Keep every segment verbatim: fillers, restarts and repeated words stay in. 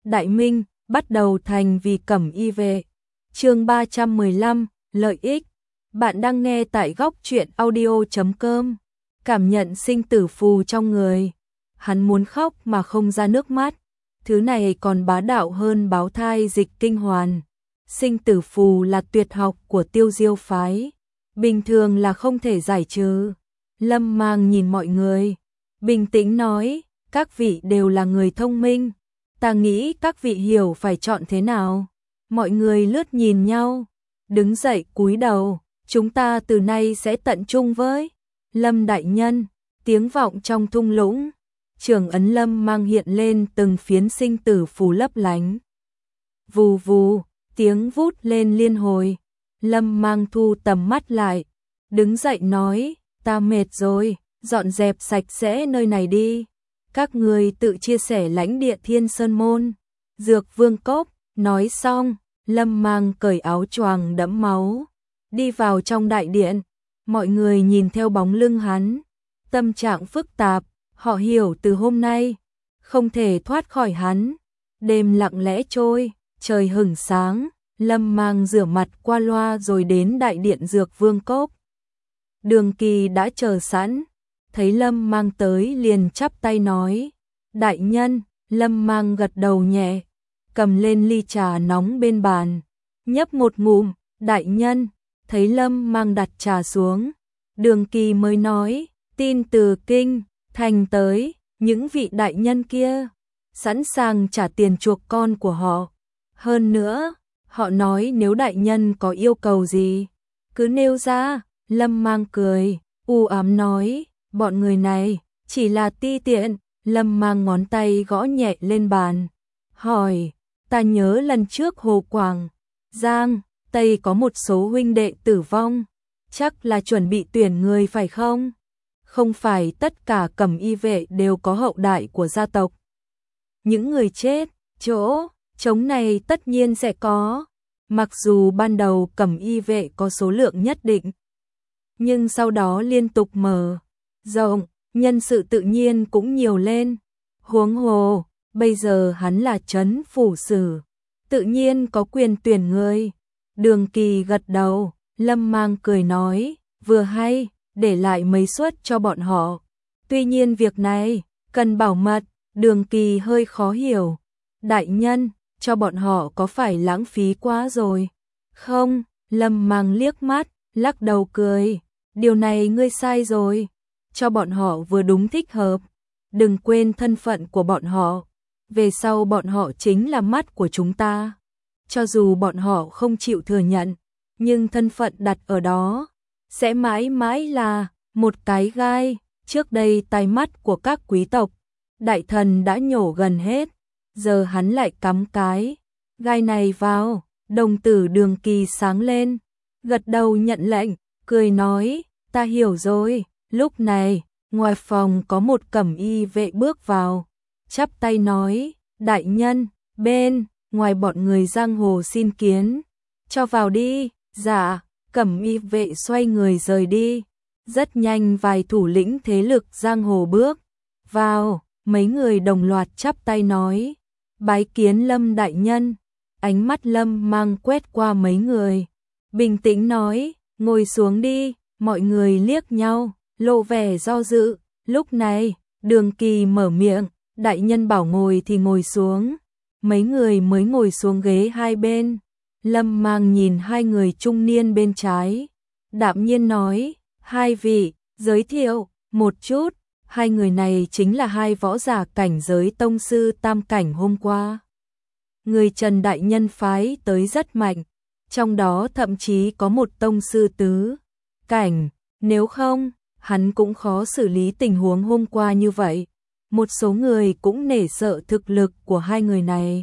Đại Minh, bắt đầu thành vì Cẩm Y vệ. Chương ba trăm mười lăm, lợi ích. Bạn đang nghe tại góc truyện audio chấm com. Cảm nhận sinh tử phù trong người. Hắn muốn khóc mà không ra nước mắt. Thứ này còn bá đạo hơn báo thai dịch kinh hoàn. Sinh tử phù là tuyệt học của Tiêu Diêu phái. Bình thường là không thể giải trừ. Lâm Mang nhìn mọi người. Bình tĩnh nói, các vị đều là người thông minh. Ta nghĩ các vị hiểu phải chọn thế nào. Mọi người lướt nhìn nhau. Đứng dậy cúi đầu. Chúng ta từ nay sẽ tận trung với Lâm đại nhân. Tiếng vọng trong thung lũng. Trường ấn Lâm Mang hiện lên từng phiến sinh tử phù lấp lánh. Vù vù, tiếng vút lên liên hồi. Lâm Mang thu tầm mắt lại. Đứng dậy nói, ta mệt rồi, dọn dẹp sạch sẽ nơi này đi. Các người tự chia sẻ lãnh địa Thiên Sơn Môn. Dược Vương Cốc, nói xong, Lâm Mang cởi áo choàng đẫm máu. Đi vào trong đại điện, mọi người nhìn theo bóng lưng hắn. Tâm trạng phức tạp, họ hiểu từ hôm nay, không thể thoát khỏi hắn. Đêm lặng lẽ trôi, trời hửng sáng, Lâm Mang rửa mặt qua loa rồi đến đại điện Dược Vương Cốc. Đường Kỳ đã chờ sẵn, thấy Lâm Mang tới liền chắp tay nói, đại nhân. Lâm Mang gật đầu nhẹ, cầm lên ly trà nóng bên bàn, nhấp một ngụm. Đại nhân. Thấy Lâm Mang đặt trà xuống, Đường Kỳ mới nói, tin từ kinh thành tới, những vị đại nhân kia sẵn sàng trả tiền chuộc con của họ. Hơn nữa, họ nói nếu đại nhân có yêu cầu gì, cứ nêu ra. Lâm Mang cười, u ám nói, bọn người này chỉ là ti tiện. Lâm Mang ngón tay gõ nhẹ lên bàn, hỏi, ta nhớ lần trước Hồ Quảng, Giang, Tây có một số huynh đệ tử vong, chắc là chuẩn bị tuyển người phải không? Không phải tất cả Cẩm Y vệ đều có hậu đại của gia tộc. Những người chết, chỗ trống này tất nhiên sẽ có. Mặc dù ban đầu Cẩm Y vệ có số lượng nhất định, nhưng sau đó liên tục mở rộng, nhân sự tự nhiên cũng nhiều lên. Huống hồ, bây giờ hắn là trấn phủ sử, tự nhiên có quyền tuyển người. Đường Kỳ gật đầu, Lâm Mang cười nói, vừa hay, để lại mấy suất cho bọn họ. Tuy nhiên việc này cần bảo mật. Đường Kỳ hơi khó hiểu, đại nhân, cho bọn họ có phải lãng phí quá rồi không? Lâm Mang liếc mắt, lắc đầu cười, điều này ngươi sai rồi, cho bọn họ vừa đúng thích hợp. Đừng quên thân phận của bọn họ, về sau bọn họ chính là mắt của chúng ta. Cho dù bọn họ không chịu thừa nhận, nhưng thân phận đặt ở đó sẽ mãi mãi là một cái gai. Trước đây tai mắt của các quý tộc, đại thần đã nhổ gần hết, giờ hắn lại cắm cái gai này vào. Đồng tử Đường Kỳ sáng lên, gật đầu nhận lệnh, cười nói, ta hiểu rồi. Lúc này, ngoài phòng có một Cẩm Y vệ bước vào, chắp tay nói, đại nhân, bên ngoài bọn người giang hồ xin kiến, cho vào đi. Dạ. Cẩm Y vệ xoay người rời đi. Rất nhanh vài thủ lĩnh thế lực giang hồ bước vào, mấy người đồng loạt chắp tay nói, bái kiến Lâm đại nhân. Ánh mắt Lâm Mang quét qua mấy người, bình tĩnh nói, ngồi xuống đi. Mọi người liếc nhau, lộ vẻ do dự. Lúc này, Đường Kỳ mở miệng, đại nhân bảo ngồi thì ngồi xuống. Mấy người mới ngồi xuống ghế hai bên. Lâm Mang nhìn hai người trung niên bên trái, đạm nhiên nói, hai vị, giới thiệu một chút. Hai người này chính là hai võ giả cảnh giới tông sư tam cảnh hôm qua. Người Trần đại nhân phái tới rất mạnh, trong đó thậm chí có một tông sư tứ cảnh, nếu không, hắn cũng khó xử lý tình huống hôm qua như vậy. Một số người cũng nể sợ thực lực của hai người này,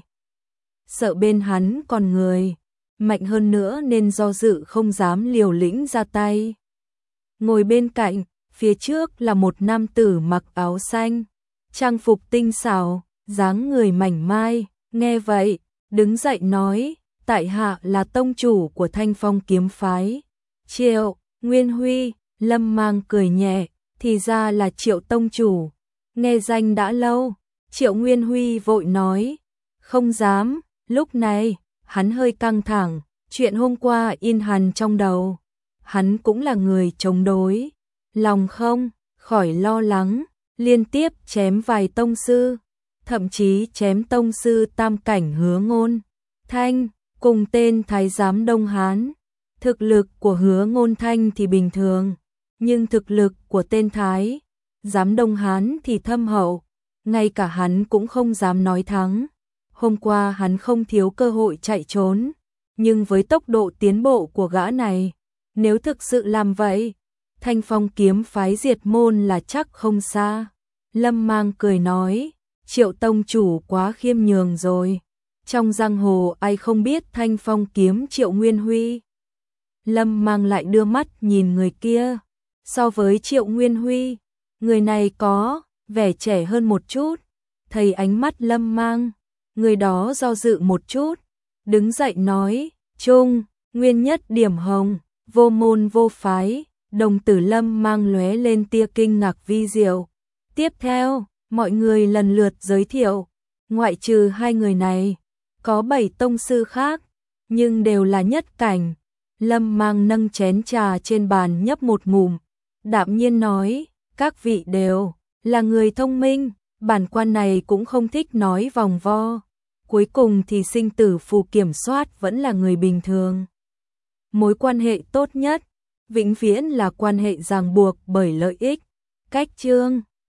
sợ bên hắn còn người mạnh hơn nữa nên do dự không dám liều lĩnh ra tay. Ngồi bên cạnh, phía trước là một nam tử mặc áo xanh, trang phục tinh xảo, dáng người mảnh mai. Nghe vậy, đứng dậy nói, tại hạ là tông chủ của Thanh Phong kiếm phái, Triệu Nguyên Huy. Lâm Mang cười nhẹ, thì ra là Triệu tông chủ, nghe danh đã lâu. Triệu Nguyên Huy vội nói, Không dám, lúc này, hắn hơi căng thẳng, chuyện hôm qua in hằn trong đầu. Hắn cũng là người chống đối, lòng không khỏi lo lắng, liên tiếp chém vài tông sư, thậm chí chém tông sư tam cảnh Hứa Ngôn Thanh, cùng tên thái giám Đông Hán. Thực lực của Hứa Ngôn Thanh thì bình thường, nhưng thực lực của tên thái giám Đông Hán thì thâm hậu, ngay cả hắn cũng không dám nói thắng. Hôm qua hắn không thiếu cơ hội chạy trốn, nhưng với tốc độ tiến bộ của gã này, nếu thực sự làm vậy, Thanh Phong kiếm phái diệt môn là chắc không xa. Lâm Mang cười nói, Triệu tông chủ quá khiêm nhường rồi. Trong giang hồ ai không biết Thanh Phong kiếm Triệu Nguyên Huy. Lâm Mang lại đưa mắt nhìn người kia. So với Triệu Nguyên Huy, người này có vẻ trẻ hơn một chút. Thấy ánh mắt Lâm Mang, người đó do dự một chút, đứng dậy nói, Trung, nguyên nhất điểm hồng, vô môn vô phái. Đồng tử Lâm Mang lóe lên tia kinh ngạc vi diệu. Tiếp theo, mọi người lần lượt giới thiệu, ngoại trừ hai người này, có bảy tông sư khác, nhưng đều là nhất cảnh. Lâm Mang nâng chén trà trên bàn nhấp một ngụm, đạm nhiên nói, các vị đều là người thông minh, bản quan này cũng không thích nói vòng vo. Cuối cùng thì sinh tử phù kiểm soát vẫn là người bình thường. Mối quan hệ tốt nhất vĩnh viễn là quan hệ ràng buộc bởi lợi ích. Cách chương